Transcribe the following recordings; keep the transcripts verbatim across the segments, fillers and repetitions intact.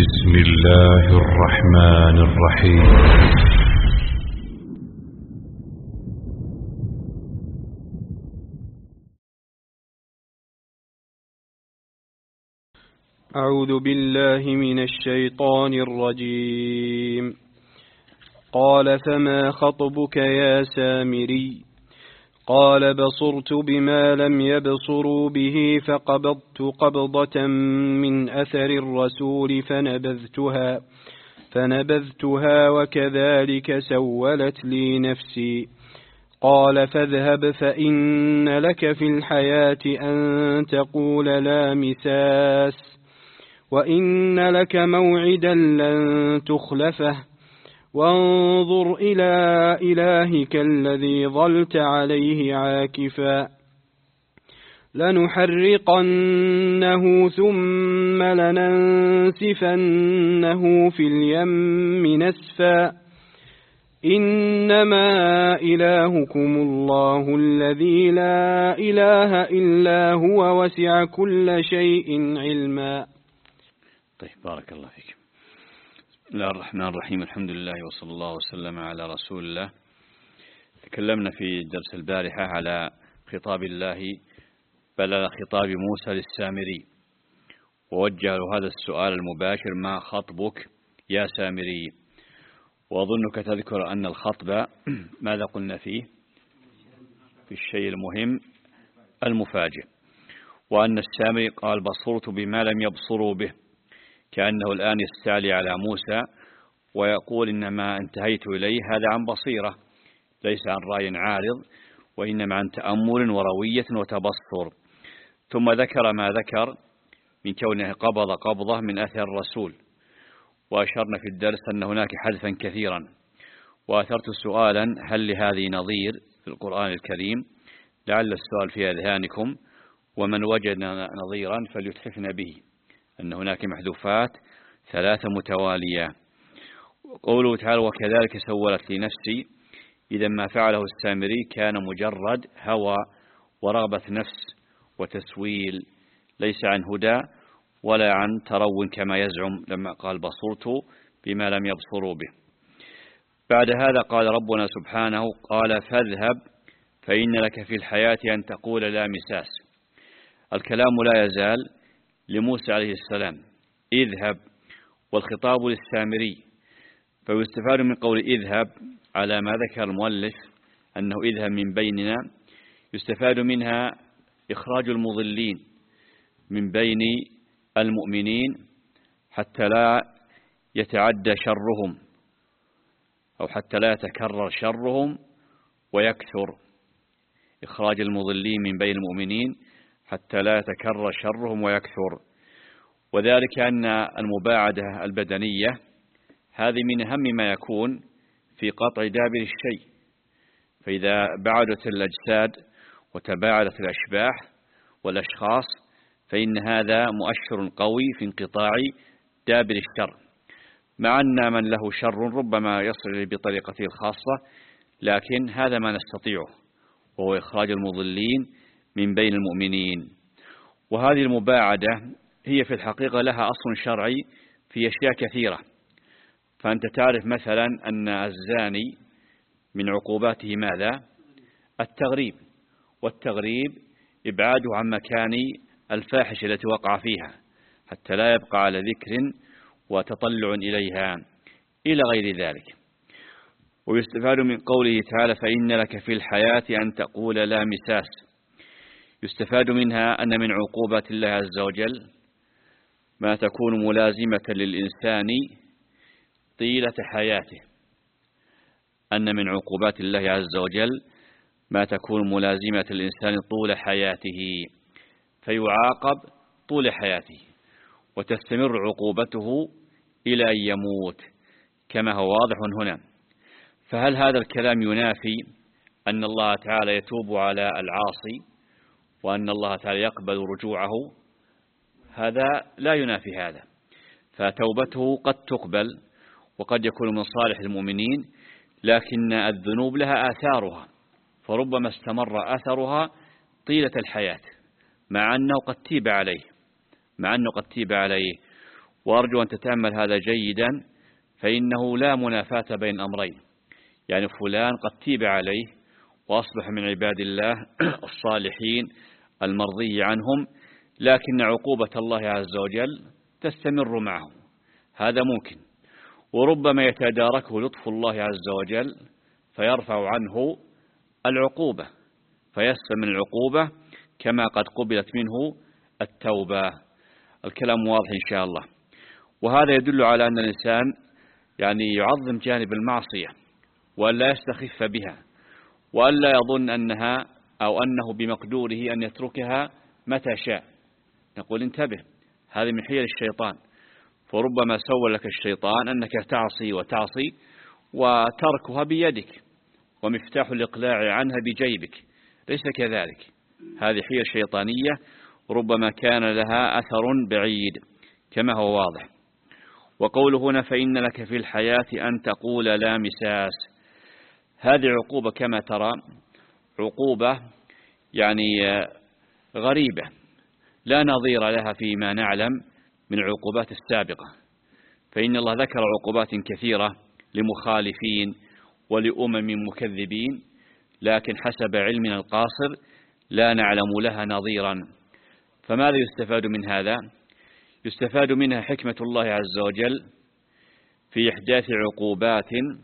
بسم الله الرحمن الرحيم. أعوذ بالله من الشيطان الرجيم. قال فما خطبك يا سامري؟ قال بصرت بما لم يبصروا به فقبضت قبضة من أثر الرسول فنبذتها فنبذتها وكذلك سولت لي نفسي. قال فاذهب فإن لك في الحياة أن تقول لا مساس وإن لك موعدا لن تخلفه وانظر إلى إلهك الذي ظلت عليه عاكفا لنحرقنه ثم لننسفنه في اليم نسفا إنما إلهكم الله الذي لا إله إلا هو وسع كل شيء علما. طيب، بارك الله فيك. بسم الله الرحمن الرحيم. الحمد لله وصلى الله وسلم على رسول الله. تكلمنا في درس البارحة على خطاب الله بل خطاب موسى للسامري، ووجه له هذا السؤال المباشر: ما خطبك يا سامري؟ وأظنك تذكر أن الخطب ماذا قلنا فيه؟ في الشيء المهم المفاجئ، وأن السامري قال بصرت بما لم يبصروا به، كأنه الآن يستعلي على موسى ويقول إنما انتهيت إليه هذا عن بصيرة، ليس عن رأي عارض، وإنما عن تأمل وروية وتبصر. ثم ذكر ما ذكر من كونه قبض قبضة من أثر الرسول، وأشرنا في الدرس أن هناك حذفا كثيرا، وأثرت سؤالا: هل لهذه نظير في القرآن الكريم؟ لعل السؤال في أذهانكم، ومن وجد نظيرا فليتحفنا به، أن هناك محذوفات ثلاثة متوالية. قوله تعالى: وكذلك سولت لي نفسي، إذا ما فعله السامري كان مجرد هوى ورغبة نفس وتسويل، ليس عن هدى ولا عن ترون كما يزعم لما قال بصرت بما لم يبصروا به. بعد هذا قال ربنا سبحانه: قال فاذهب فإن لك في الحياة أن تقول لا مساس. الكلام لا يزال لموسى عليه السلام: اذهب، والخطاب للسامري. فيستفاد من قول اذهب على ما ذكر المؤلف أنه اذهب من بيننا، يستفاد منها إخراج المضلين من بين المؤمنين حتى لا يتعدى شرهم، أو حتى لا يتكرر شرهم ويكثر. إخراج المضلين من بين المؤمنين حتى لا يتكرر شرهم ويكثر، وذلك أن المباعدة البدنية هذه من أهم ما يكون في قطع دابر الشيء، فإذا بعدت الأجساد وتباعدت الأشباح والأشخاص فإن هذا مؤشر قوي في انقطاع دابر الشر، مع أن من له شر ربما يصل بطريقته الخاصة، لكن هذا ما نستطيعه، وهو إخراج المضلين من بين المؤمنين. وهذه المباعدة هي في الحقيقة لها أصل شرعي في أشياء كثيرة. فأنت تعرف مثلا أن الزاني من عقوباته ماذا؟ التغريب، والتغريب إبعاده عن مكان الفاحشة التي وقع فيها حتى لا يبقى على ذكر وتطلع إليها إلى غير ذلك. ويستفاد من قوله تعالى: فإن لك في الحياة أن تقول لا مساس. يستفاد منها أن من عقوبات الله عز وجل ما تكون ملازمة للإنسان طيلة حياته، أن من عقوبات الله عز وجل ما تكون ملازمة للإنسان طول حياته، فيعاقب طول حياته وتستمر عقوبته إلى أن يموت كما هو واضح هنا. فهل هذا الكلام ينافي أن الله تعالى يتوب على العاصي وأن الله تعالى يقبل رجوعه؟ هذا لا ينافي هذا، فتوبته قد تقبل وقد يكون من صالح المؤمنين، لكن الذنوب لها آثارها، فربما استمر أثرها طيلة الحياة مع أنه قد تيب عليه مع أنه قد تيب عليه وأرجو أن تتأمل هذا جيدا، فإنه لا منافاة بين الأمرين. يعني فلان قد تيب عليه وأصبح من عباد الله الصالحين المرضي عنهم، لكن عقوبة الله عز وجل تستمر معه، هذا ممكن. وربما يتداركه لطف الله عز وجل فيرفع عنه العقوبة فيسلم من العقوبة كما قد قبلت منه التوبة. الكلام واضح إن شاء الله. وهذا يدل على أن الإنسان يعني يعظم جانب المعصية وألا يستخف بها، وألا يظن أنها أو أنه بمقدوره أن يتركها متى شاء. نقول انتبه، هذه من حيل الشيطان، فربما سول لك الشيطان أنك تعصي وتعصي وتركها بيدك ومفتاح الإقلاع عنها بجيبك، ليس كذلك. هذه حيل شيطانية ربما كان لها أثر بعيد كما هو واضح. وقوله هنا فإن لك في الحياة أن تقول لا مساس، هذه عقوبة كما ترى، عقوبة يعني غريبة لا نظير لها فيما نعلم من العقوبات السابقة. فإن الله ذكر عقوبات كثيرة لمخالفين ولأمم مكذبين، لكن حسب علمنا القاصر لا نعلم لها نظيرا. فماذا يستفاد من هذا؟ يستفاد منها حكمة الله عز وجل في إحداث عقوبات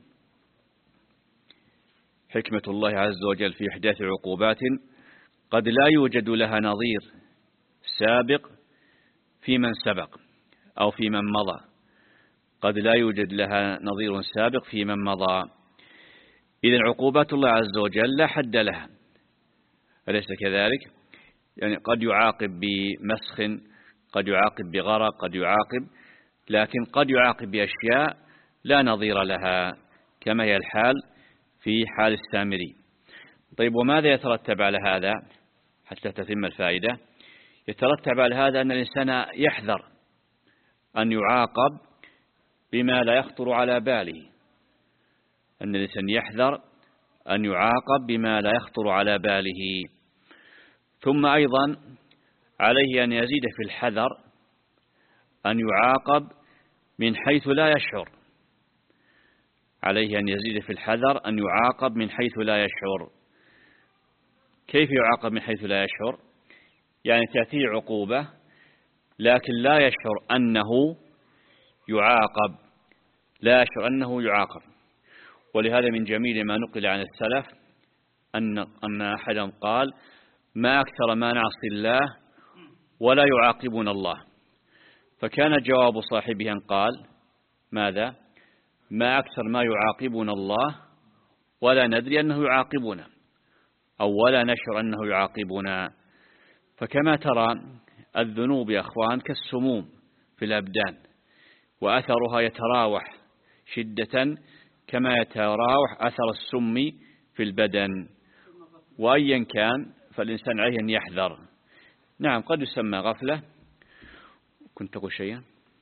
حكمة الله عز وجل في إحداث عقوبات قد لا يوجد لها نظير سابق في من سبق أو في من مضى، قد لا يوجد لها نظير سابق في من مضى. إذن عقوبات الله عز وجل لا حد لها، أليس كذلك؟ يعني قد يعاقب بمسخ، قد يعاقب بغرق، قد يعاقب، لكن قد يعاقب بأشياء لا نظير لها كما هي الحال في حال السامري. طيب، وماذا يترتب على هذا حتى تتم الفائدة؟ يترتب على هذا أن الإنسان يحذر أن يعاقب بما لا يخطر على باله، أن الإنسان يحذر أن يعاقب بما لا يخطر على باله. ثم أيضا عليه أن يزيد في الحذر أن يعاقب من حيث لا يشعر، عليه أن يزيد في الحذر أن يعاقب من حيث لا يشعر. كيف يعاقب من حيث لا يشعر؟ يعني تأتيه عقوبة لكن لا يشعر أنه يعاقب، لا يشعر أنه يعاقب. ولهذا من جميل ما نقل عن السلف أن أن أحدهم قال: ما أكثر ما نعصي الله ولا يعاقبنا الله. فكان جواب صاحبه أن قال: ماذا؟ ما أكثر ما يعاقبنا الله ولا ندري أنه يعاقبنا، أو ولا نشعر أنه يعاقبنا. فكما ترى الذنوب يا أخوان كالسموم في الأبدان، وأثرها يتراوح شدة كما يتراوح أثر السم في البدن. وأيا كان فالإنسان عليه أن يحذر. نعم، قد يسمى غفلة. كنت تقول شيئا؟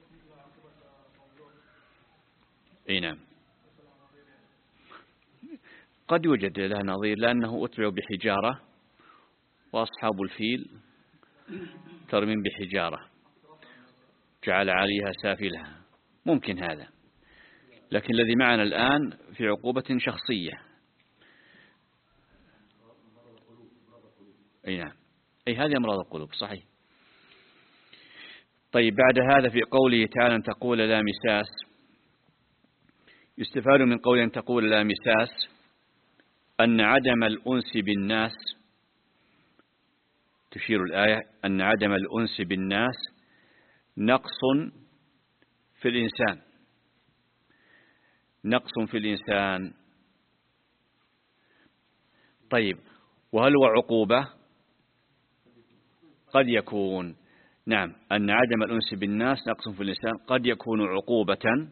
اي نعم، قد يوجد لها نظير، لأنه أتبعوا بحجارة وأصحاب الفيل ترمين بحجارة جعل عليها سافلها، ممكن هذا. لكن الذي معنا الآن في عقوبة شخصية. أي نعم، أي هذه أمراض القلوب، صحيح. طيب، بعد هذا في قوله تعالى أن تقول لا مساس، يستفاد من قول أن تقول لا مساس أن عدم الأنس بالناس، تشير الآية أن عدم الأنس بالناس نقص في الإنسان، نقص في الإنسان. طيب، وهل هو عقوبة؟ قد يكون. نعم، أن عدم الأنس بالناس نقص في الإنسان قد يكون عقوبة،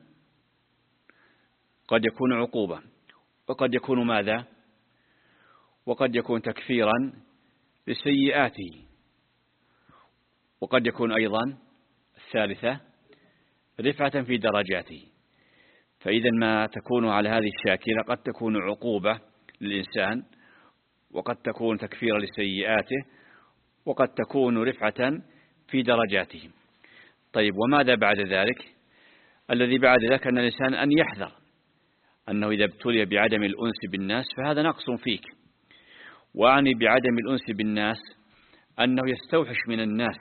قد يكون عقوبة، وقد يكون ماذا؟ وقد يكون تكفيرا لسيئاته، وقد يكون أيضا الثالثة رفعة في درجاته. فإذا ما تكون على هذه الشاكلة قد تكون عقوبة للإنسان، وقد تكون تكفيرا لسيئاته، وقد تكون رفعة في درجاته. طيب وماذا بعد ذلك؟ الذي بعد ذلك أن الإنسان أن يحذر أنه إذا ابتلي بعدم الأنس بالناس فهذا نقص فيك. وأعني بعدم الأنس بالناس أنه يستوحش من الناس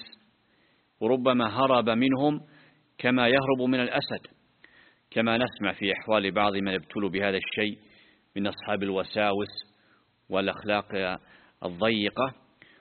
وربما هرب منهم كما يهرب من الأسد، كما نسمع في أحوال بعض من ابتلوا بهذا الشيء من أصحاب الوساوس والأخلاق الضيقة،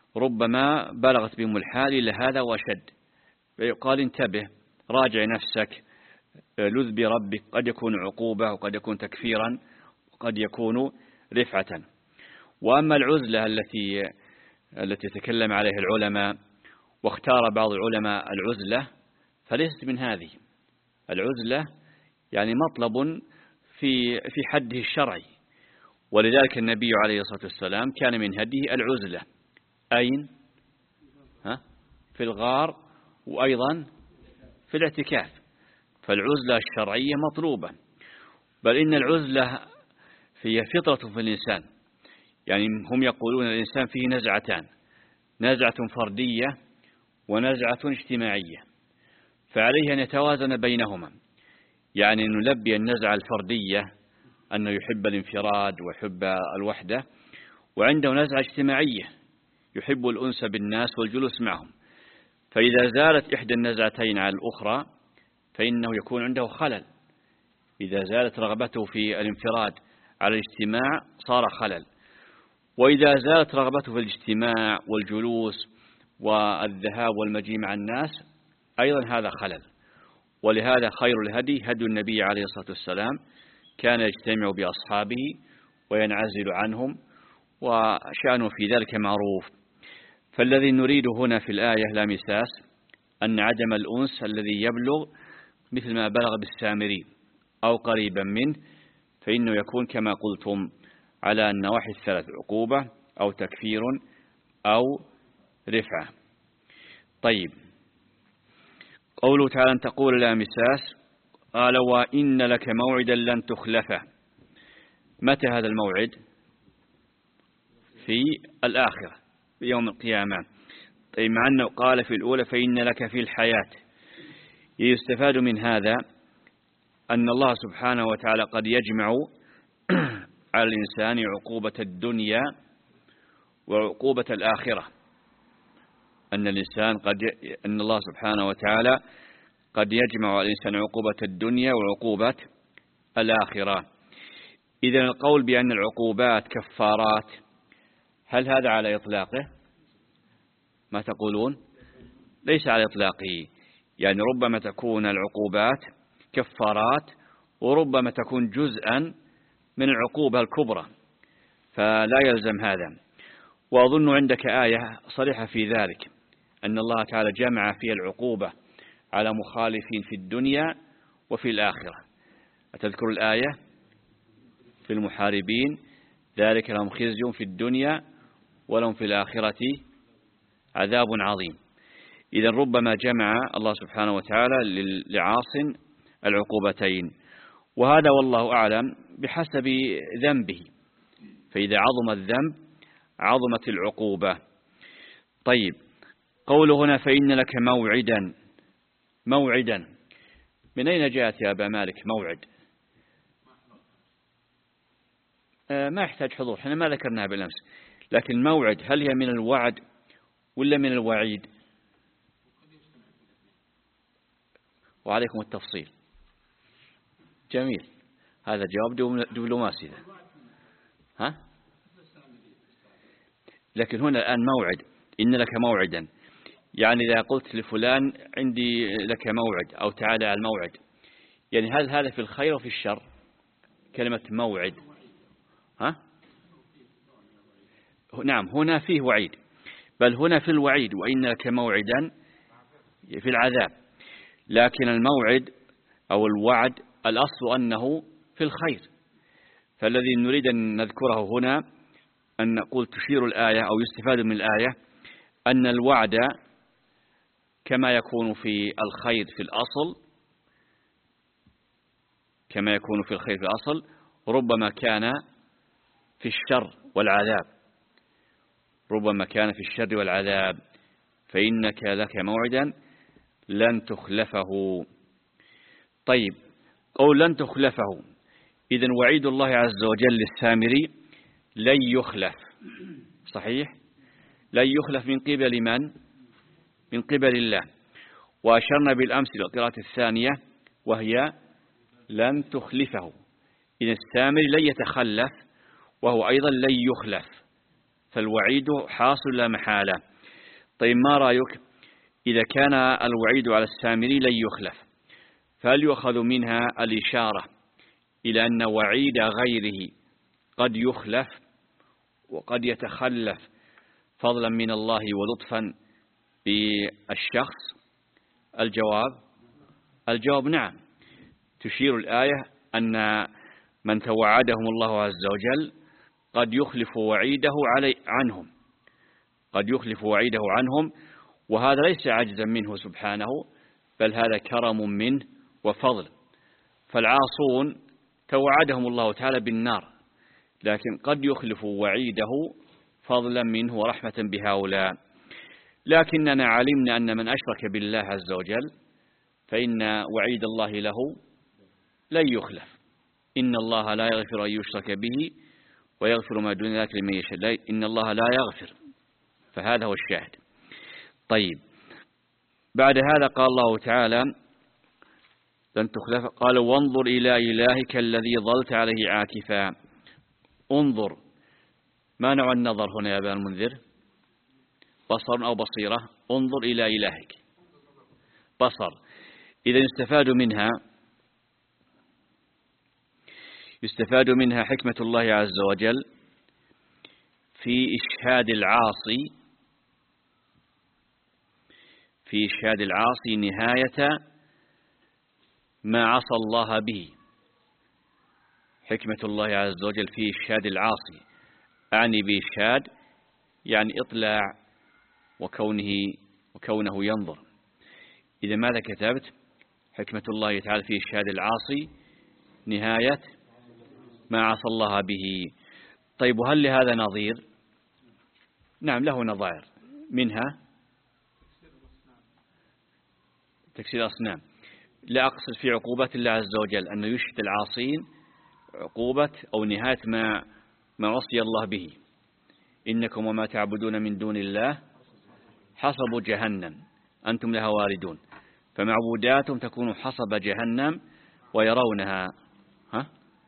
ربما بلغت بهم الحال إلى هذا وشد، فيقال انتبه، راجع نفسك، لذ بربك، قد يكون عقوبة وقد يكون تكفيرا وقد يكون رفعة. وأما العزلة التي التي تكلم عليها العلماء واختار بعض العلماء العزلة فليست من هذه. العزلة يعني مطلب في في حده الشرعي، ولذلك النبي عليه الصلاة والسلام كان من هديه العزلة. أين؟ ها؟ في الغار وأيضا في الاعتكاف. فالعزلة الشرعية مطلوبة، بل إن العزلة هي فطرة في الإنسان. يعني هم يقولون الإنسان فيه نزعتان، نزعة فردية ونزعة اجتماعية، فعليه أن يتوازن بينهما. يعني نلبي النزعة الفردية أنه يحب الانفراد ويحب الوحدة، وعنده نزعة اجتماعية يحب الأنس بالناس والجلوس معهم. فإذا زالت إحدى النزعتين على الأخرى فإنه يكون عنده خلل. إذا زالت رغبته في الانفراد على الاجتماع صار خلل، وإذا زالت رغبته في الاجتماع والجلوس والذهاب والمجيء مع الناس أيضا هذا خلل. ولهذا خير الهدي هدي النبي عليه الصلاة والسلام، كان يجتمع بأصحابه وينعزل عنهم، وشأنه في ذلك معروف. فالذي نريده هنا في الآية لا مساس أن عدم الأنس الذي يبلغ مثل ما بلغ بالسامري أو قريبا منه فإنه يكون كما قلتم على النواحي الثلاث، عقوبة أو تكفير أو رفعة. طيب، قوله تعالى أن تقول لا مساس، قال وإن لك موعدا لن تخلفه. متى هذا الموعد؟ في الآخرة، في يوم القيامة. طيب، مع أنه قال في الأولى فإن لك في الحياة، يستفاد من هذا أن الله سبحانه وتعالى قد يجمع على الإنسان عقوبة الدنيا وعقوبة الآخرة. أن الإنسان قد ي... أن الله سبحانه وتعالى قد يجمع على الإنسان عقوبة الدنيا وعقوبة الآخرة. إذن القول بأن العقوبات كفارات، هل هذا على إطلاقه؟ ما تقولون؟ ليس على إطلاقه. يعني ربما تكون العقوبات كفارات وربما تكون جزءا من العقوبة الكبرى، فلا يلزم هذا. وأظن عندك آية صريحة في ذلك، أن الله تعالى جمع فيها العقوبة على مخالفين في الدنيا وفي الآخرة. أتذكر الآية في المحاربين؟ ذلك لهم خزي في الدنيا ولهم في الآخرة عذاب عظيم. إذن ربما جمع الله سبحانه وتعالى لعاص العقوبتين، وهذا والله أعلم بحسب ذنبه، فإذا عظم الذنب عظمت العقوبة. طيب، قوله هنا فإن لك موعدا، موعدا من أين جاءت يا أبا مالك موعد؟ آه ما يحتاج حضور، احنا ما ذكرناها بالأمس. لكن الموعد هل هي من الوعد ولا من الوعيد؟ وعليكم التفصيل. جميل، هذا جواب دبلوماسي. ها؟ لكن هنا الآن موعد، إن لك موعدا، يعني إذا قلت لفلان عندي لك موعد أو تعالى على الموعد، يعني هل هذا في الخير وفي الشر؟ كلمة موعد. ها؟ نعم، هنا فيه وعيد، بل هنا في الوعيد وإن لك موعدا في العذاب. لكن الموعد أو الوعد الأصل أنه في الخير. فالذي نريد أن نذكره هنا أن نقول تشير الآية أو يستفاد من الآية أن الوعد كما يكون في الخير في الأصل، كما يكون في الخير في الأصل ربما كان في الشر والعذاب، ربما كان في الشر والعذاب. فإنك لك موعدا لن تخلفه. طيب، قول لن تخلفه، إذن وعيد الله عز وجل للسامري لن يخلف، صحيح؟ لن يخلف من قبل من؟ من قبل الله. وأشرنا بالأمس إلى القراءة الثانية وهي لن تخلفه، إذن السامري لن يتخلف وهو أيضا لن يخلف، فالوعيد حاصل لا محالة. طيب، ما رأيك إذا كان الوعيد على السامري لن يخلف، فهل يؤخذ منها الإشارة إلى أن وعيد غيره قد يخلف وقد يتخلف فضلا من الله ولطفا بالشخص؟ الجواب الجواب نعم. تشير الآية أن من توعدهم الله عز وجل قد يخلف وعيده علي عنهم قد يخلف وعيده عنهم، وهذا ليس عجزا منه سبحانه، بل هذا كرم منه وفضل. فالعاصون توعدهم الله تعالى بالنار، لكن قد يخلف وعيده فضلا منه ورحمة بهؤلاء. لكننا علمنا أن من أشرك بالله عز وجل فإن وعيد الله له لن يخلف. إن الله لا يغفر أن يشرك به ويغفر ما دون ذلك لمن يشاء، إن الله لا يغفر، فهذا هو الشاهد. طيب، بعد هذا قال الله تعالى لن تخلف، قال وانظر إلى إلهك الذي ظلت عليه عاكفا. انظر، ما نوع النظر هنا يا أبا المنذر؟ بصر أو بصيرة؟ انظر إلى إلهك بصر. إذا يستفاد منها يستفاد منها حكمة الله عز وجل في إشهاد العاصي في إشهاد العاصي نهاية ما عصى الله به. حكمة الله عز وجل في إشهاد العاصي، أعني بإشهاد يعني إطلاع وكونه وكونه ينظر. إذا ماذا كتبت؟ حكمة الله تعالى في إشهاد العاصي نهاية ما عصى الله به. طيب، وهل لهذا نظير؟ نعم، له نظائر، منها تكسير الأصنام. لا أقصد في عقوبات الله عز وجل أنه يشهد العاصين عقوبة أو نهاية ما ما وصي الله به. إنكم وما تعبدون من دون الله حصب جهنم أنتم لها واردون، فمعبوداتهم تكون حصب جهنم ويرونها ها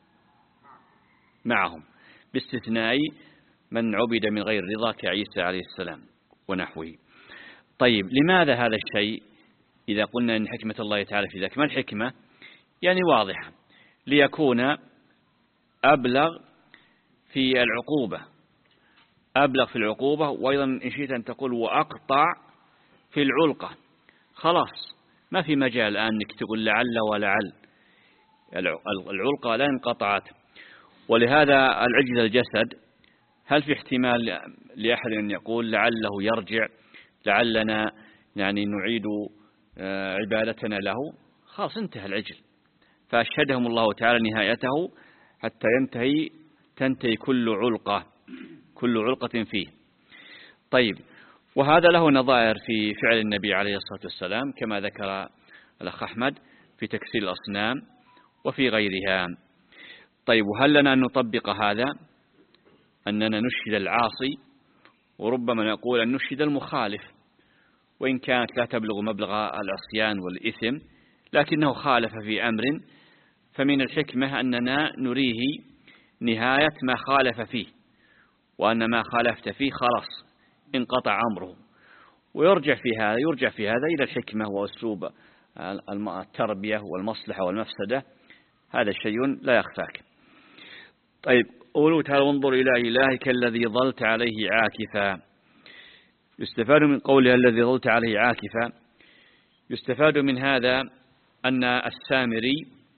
معهم، باستثناء من عبد من غير رضا كعيسى عليه السلام ونحوه. طيب، لماذا هذا الشيء؟ إذا قلنا أن حكمة الله تعالى في ذلك، ما الحكمة؟ يعني واضحة، ليكون أبلغ في العقوبة أبلغ في العقوبة وأيضا إن شئت أن تقول وأقطع في العلقة. خلاص، ما في مجال الآن أنك تقول لعل ولعل، العلقة لا انقطعت. ولهذا العجز الجسد، هل في احتمال لأحد أن يقول لعله يرجع، لعلنا يعني نعيد عبادتنا له؟ خلاص، انتهى العجل، فأشهدهم الله تعالى نهايته حتى ينتهي تنتهي كل علقة كل علقة فيه. طيب، وهذا له نظائر في فعل النبي عليه الصلاة والسلام كما ذكر الأخ أحمد في تكسير الأصنام وفي غيرها. طيب، وهل لنا أن نطبق هذا، أننا نشهد العاصي، وربما نقول أن نشهد المخالف وإن كانت لا تبلغ مبلغ العصيان والإثم، لكنه خالف في أمر، فمن الحكمة أننا نريه نهاية ما خالف فيه، وأن ما خالفت فيه خلاص انقطع أمره. ويرجع في هذا يرجع في هذا إلى الحكمة وأسلوب التربية والمصلحة والمفسدة، هذا شيء لا يخفاك. طيب، قوله تعالى وانظر إلى إلهك الذي ظلت عليه عاكفا. يستفاد من قوله الذي ظلت عليه عاكفا، يستفاد من هذا أن السامري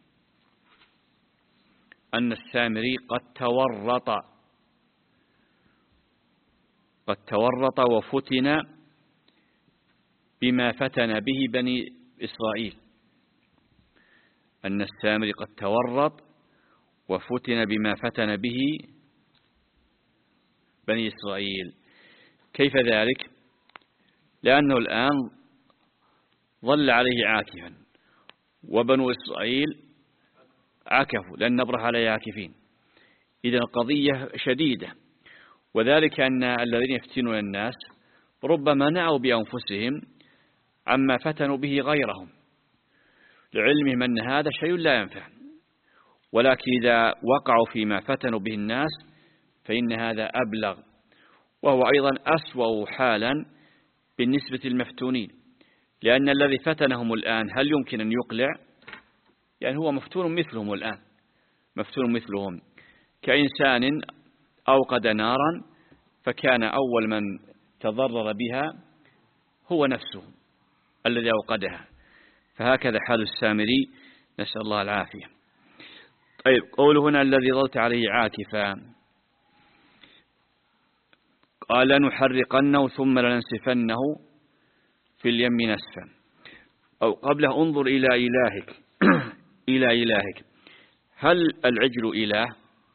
أن السامري قد تورط قد تورط وفتن بما فتن به بني إسرائيل. أن السامري قد تورط وفتن بما فتن به بني إسرائيل. كيف ذلك؟ لأنه الآن ظل عليه عاكفا، وبنو إسرائيل عكفوا لن نبرح عليه عاكفين. إذا القضية شديدة، وذلك أن الذين يفتنون الناس ربما نعوا بأنفسهم عما فتنوا به غيرهم لعلمهم أن هذا شيء لا ينفع، ولكن إذا وقعوا فيما فتنوا به الناس فإن هذا أبلغ، وهو أيضا أسوأ حالا بالنسبة للمفتونين، لأن الذي فتنهم الآن هل يمكن أن يقلع؟ يعني هو مفتون مثلهم الآن، مفتون مثلهم، كإنسان أوقد نارا فكان أول من تضرر بها هو نفسه الذي أوقدها، فهكذا حال السامري، نسأل الله العافية. طيب، قوله هنا الذي ظلت عليه عاكفا، قال لنحرقنه ثم لننسفنه في اليم نسفا، أو قبله انظر إلى إلهك إلى إلهك. هل العجل إله؟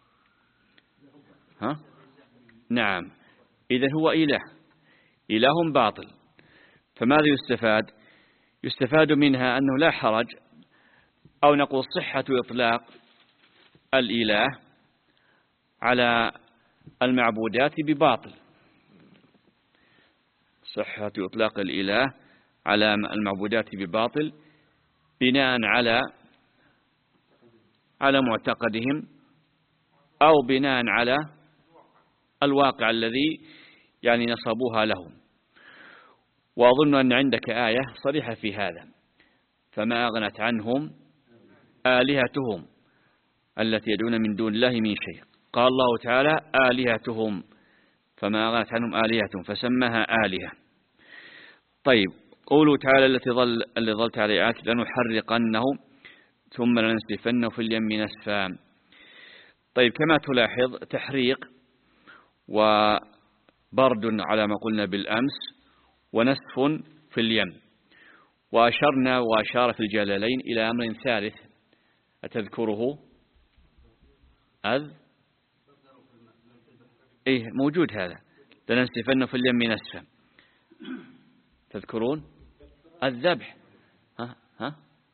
ها؟ نعم، إذن هو إله، إله باطل. فماذا يستفاد؟ يستفاد منها أنه لا حرج، أو نقول صحة إطلاق الإله على المعبودات بباطل، صحة إطلاق الإله على المعبودات بباطل بناء على على معتقدهم أو بناء على الواقع الذي يعني نصبوها لهم. وأظن أن عندك آية صريحة في هذا، فما أغنت عنهم آلهتهم التي يدعون من دون الله من شيء. قال الله تعالى آلهتهم، فما أغنت عنهم آلهتهم، فسماها آلهة. طيب، قوله تعالى التي ظل اللي ظلت عليه عاكف لنحرقنه ثم لنسفنه في اليم نسفا. طيب، كما تلاحظ تحريق وبرد على ما قلنا بالأمس، ونسف في اليم. وأشرنا وأشار في الجلالين إلى أمر ثالث أتذكره؟ أذ إيه موجود هذا، لننسفنه في اليم نسفا، تذكرون؟ الذبح، ها ها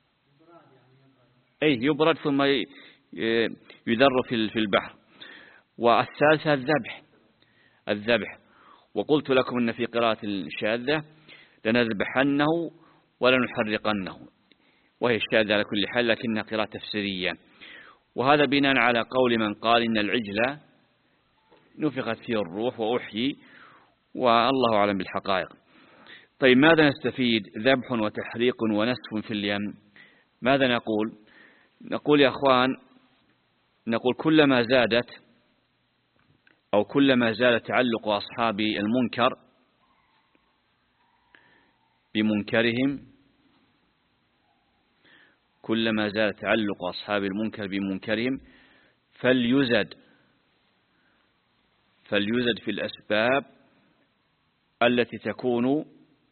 أي يبرد ثم يذر في البحر. والثالثة الذبح، الذبح. وقلت لكم أن في قراءة الشاذة لنذبحنه ولنحرقنه، وهي الشاذة على كل حال لكنها قراءة تفسيرية، وهذا بناء على قول من قال إن العجل نفخت فيه الروح وأحيي، والله أعلم بالحقائق. طيب، ماذا نستفيد؟ ذبح وتحريق ونسف في اليم. ماذا نقول؟ نقول يا أخوان، نقول كلما زادت أو كلما زاد تعلق أصحاب المنكر بمنكرهم، كلما زاد تعلق أصحاب المنكر بمنكرهم فليزد فليزد في الأسباب التي تكون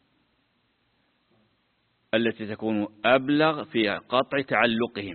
التي تكون أبلغ في قطع تعلقهم،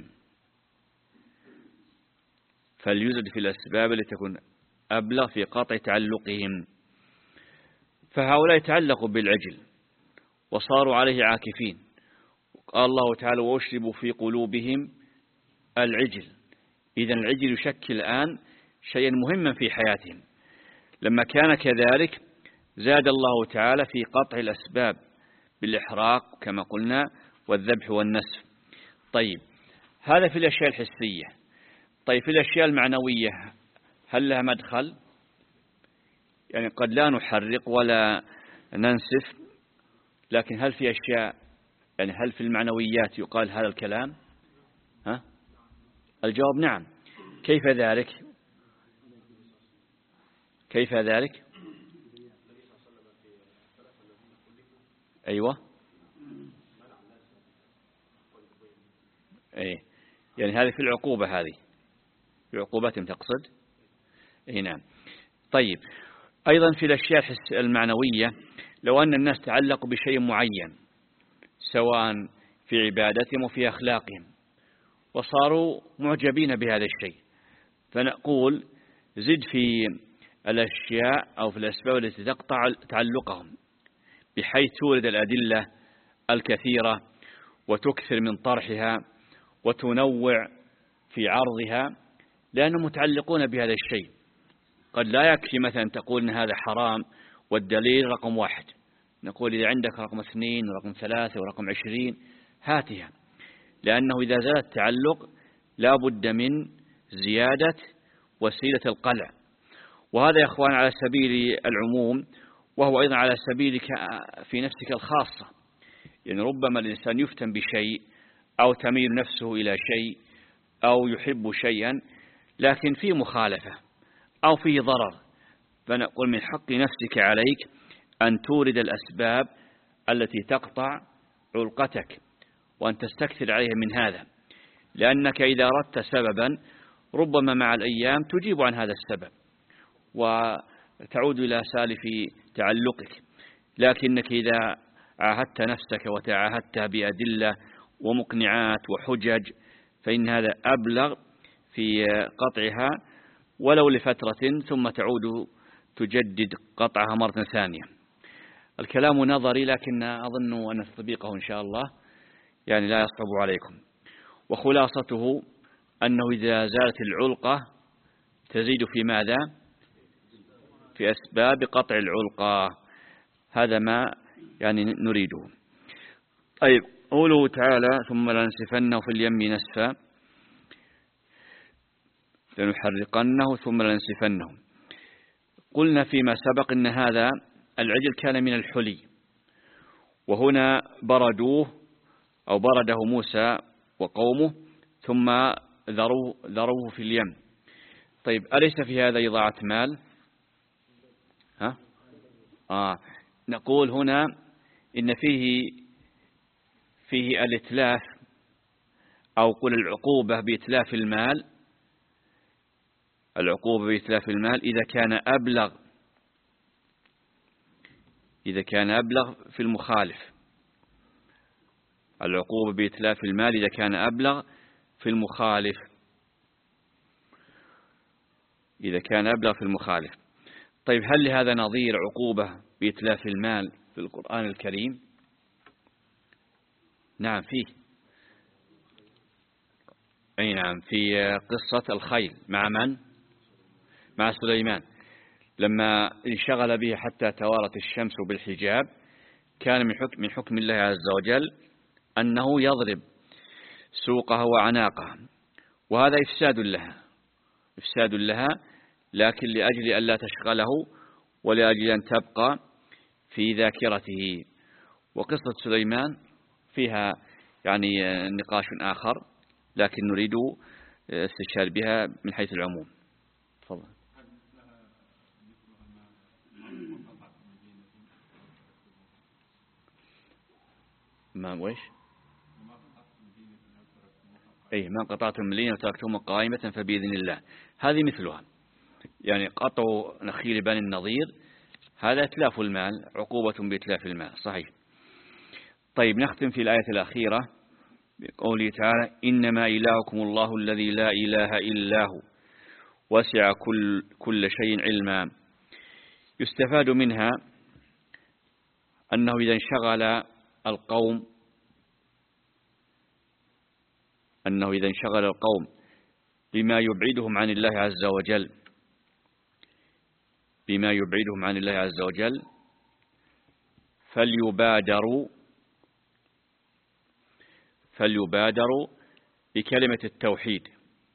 فليزد في الأسباب التي تكون أبلغ في قطع تعلقهم. فهؤلاء تعلقوا بالعجل وصاروا عليه عاكفين. قال الله تعالى وأشربوا في قلوبهم العجل. إذن العجل يشكل الآن شيئا مهما في حياتهم. لما كان كذلك زاد الله تعالى في قطع الأسباب بالإحراق كما قلنا والذبح والنسف. طيب، هذا في الأشياء الحسية. طيب، في الأشياء المعنوية هل لها مدخل؟ يعني قد لا نحرق ولا ننسف، لكن هل في أشياء، يعني هل في المعنويات يقال هذا الكلام؟ ها؟ الجواب نعم. كيف ذلك؟ كيف ذلك؟ أيوة، أي يعني هذه في العقوبة، هذه في عقوبتهم تقصد؟ أي نعم. طيب، أيضا في الأشياء المعنوية لو أن الناس تعلقوا بشيء معين سواء في عبادتهم وفي أخلاقهم وصاروا معجبين بهذا الشيء، فنقول زد في الأشياء أو في الأسباب التي تقطع تعلقهم بحيث تورد الأدلة الكثيرة وتكثر من طرحها وتنوع في عرضها، لأنهم متعلقون بهذا الشيء. قد لا يكفي مثلا تقول إن هذا حرام والدليل رقم واحد، نقول إذا عندك رقم اثنين ورقم ثلاثة ورقم عشرين هاتها، لأنه إذا زاد التعلق لا بد من زيادة وسيلة القلع. وهذا يا أخوان على سبيل العموم، وهو أيضا على سبيلك في نفسك الخاصة. يعني ربما الإنسان يفتن بشيء أو تميل نفسه إلى شيء أو يحب شيئا، لكن فيه مخالفة أو فيه ضرر، فنقول من حق نفسك عليك أن تورد الأسباب التي تقطع علقتك وأن تستكثر عليها من هذا، لأنك إذا أردت سببا ربما مع الأيام تجيب عن هذا السبب وتعود إلى سالف تعلقك. لكنك إذا عاهدت نفسك وتعاهدتها بأدلة ومقنعات وحجج فإن هذا أبلغ في قطعها ولو لفترة، ثم تعود تجدد قطعها مرة ثانية. الكلام نظري، لكن أظن أن تطبيقه إن شاء الله يعني لا يصعب عليكم. وخلاصته أنه إذا زالت العلقة تزيد في ماذا؟ في أسباب قطع العلقة. هذا ما يعني نريده. طيب، قوله تعالى ثم لننسفنه في اليم نسفا، لنحرقنه ثم لننسفنه. قلنا فيما سبق إن هذا العجل كان من الحلي، وهنا بردوه أو برده موسى وقومه ثم ذروه, ذروه في اليم. طيب، أليس في هذا إضاعة مال؟ ها؟ آه. نقول هنا إن فيه فيه الإتلاف أو قل العقوبة بإتلاف المال، العقوبة بإتلاف المال إذا كان أبلغ إذا كان أبلغ في المخالف. العقوبة بإتلاف المال إذا كان أبلغ في المخالف إذا كان أبلغ في المخالف. طيب، هل لهذا نظير عقوبة بإتلاف المال في القرآن الكريم؟ نعم فيه. أي نعم، في قصة الخيل مع من؟ مع سليمان، لما انشغل به حتى توارت الشمس بالحجاب، كان من حكم, من حكم الله عز وجل أنه يضرب سوقها وعناقها، وهذا إفساد لها إفساد لها لكن لأجل أن لا تشغله ولأجل أن تبقى في ذاكرته. وقصة سليمان فيها يعني نقاش آخر، لكن نريد استشهاد بها من حيث العموم. تفضل. ما ويش؟ أي ما قطعتم من لين وتركتم قائمة فبإذن الله، هذه مثلها. يعني قطع نخيل بني النضير هذا إتلاف المال، عقوبة بإتلاف المال، صحيح. طيب، نختم في الآية الأخيرة بقوله تعالى إنما إلهكم الله الذي لا إله إلا هو وسع كل, كل شيء علما. يستفاد منها أنه إذا انشغل القوم أنه إذا انشغل القوم بما يبعدهم عن الله عز وجل بما يبعدهم عن الله عز وجل فليبادروا فليبادروا بكلمة التوحيد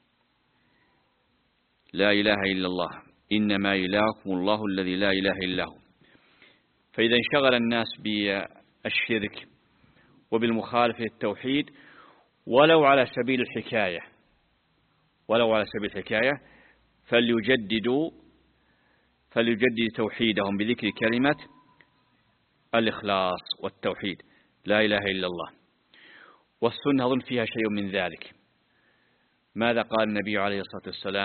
لا إله إلا الله، إنما إلهكم الله الذي لا إله إلا هو. فإذا انشغل الناس بالشرك وبالمخالفة للتوحيد ولو على سبيل الحكاية ولو على سبيل الحكاية فليجددوا فليجدد توحيدهم بذكر كلمة الإخلاص والتوحيد لا إله إلا الله. والسنة أظن فيها شيء من ذلك. ماذا قال النبي عليه الصلاة والسلام؟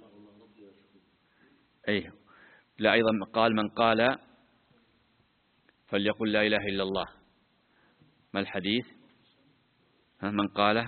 أيه لا، أيضا قال من قال فليقل لا إله إلا الله. ما الحديث؟ من قال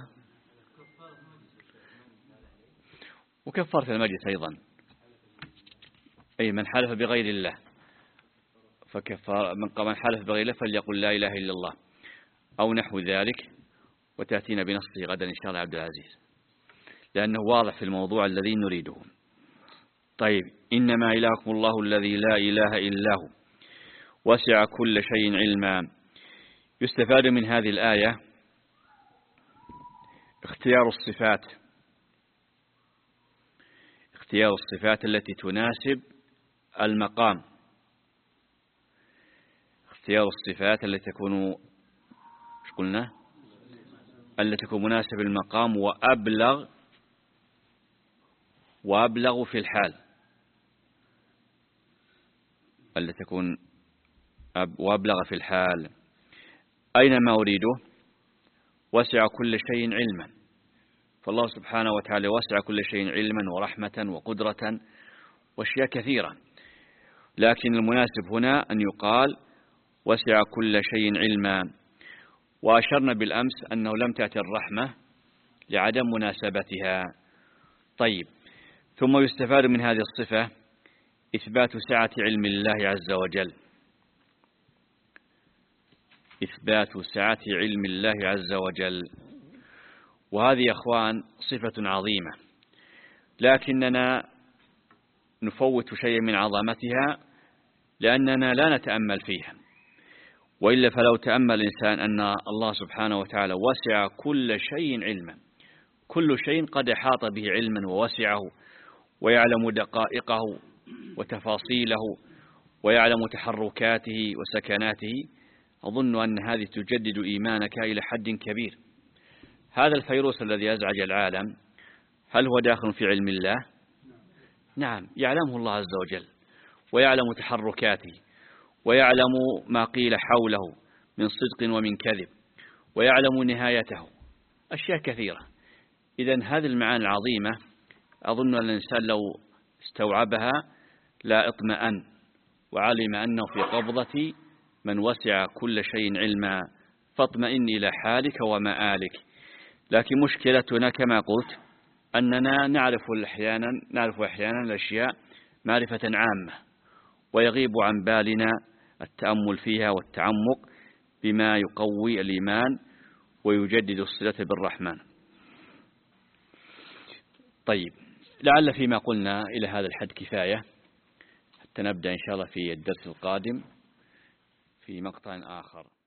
وكفارة المجلس أيضا. أي من حلف بغير الله فكفار من من حلف بغير الله فليقل لا إله إلا الله. أو نحو ذلك، وتأتينا بنصه غدا إن شاء الله عبد العزيز، لأنه واضح في الموضوع الذي نريده. طيب، إنما إلهكم الله الذي لا إله إلا هو وسع كل شيء علما. يستفاد من هذه الآية اختيار الصفات اختيار الصفات التي تناسب المقام، اختيار الصفات التي تكون ايش قلنا التي تكون مناسب المقام وأبلغ وأبلغ في الحال، التي تكون وأبلغ في الحال. أينما أريده وسع كل شيء علما، فالله سبحانه وتعالى وسع كل شيء علما ورحمة وقدرة وأشياء كثيرة، لكن المناسب هنا أن يقال وسع كل شيء علما. وأشرنا بالأمس أنه لم تأتي الرحمة لعدم مناسبتها. طيب، ثم يستفاد من هذه الصفة إثبات سعة علم الله عز وجل، إثبات سعة علم الله عز وجل، وهذه يا أخوان صفة عظيمة، لكننا نفوت شيئا من عظمتها لأننا لا نتأمل فيها، وإلا فلو تأمل الإنسان أن الله سبحانه وتعالى وسع كل شيء علما، كل شيء قد أحاط به علما ووسعه ويعلم دقائقه وتفاصيله ويعلم تحركاته وسكناته، أظن أن هذه تجدد إيمانك إلى حد كبير. هذا الفيروس الذي أزعج العالم هل هو داخل في علم الله؟ نعم، يعلمه الله عز وجل ويعلم تحركاته ويعلم ما قيل حوله من صدق ومن كذب ويعلم نهايته، أشياء كثيرة. إذن هذه المعاني العظيمة أظن أن الإنسان لو استوعبها لا اطمأن وعلم أنه في قبضة من وسع كل شيء علما، فاطمئن إلى حالك ومآلك. لكن مشكلتنا كما قلت أننا نعرف أحيانا نعرف أحيانا الأشياء معرفة عامة، ويغيب عن بالنا التأمل فيها والتعمق بما يقوي الإيمان ويجدد الصلة بالرحمن. طيب، لعل فيما قلنا إلى هذا الحد كفاية، حتى نبدأ إن شاء الله في الدرس القادم في مقطع آخر.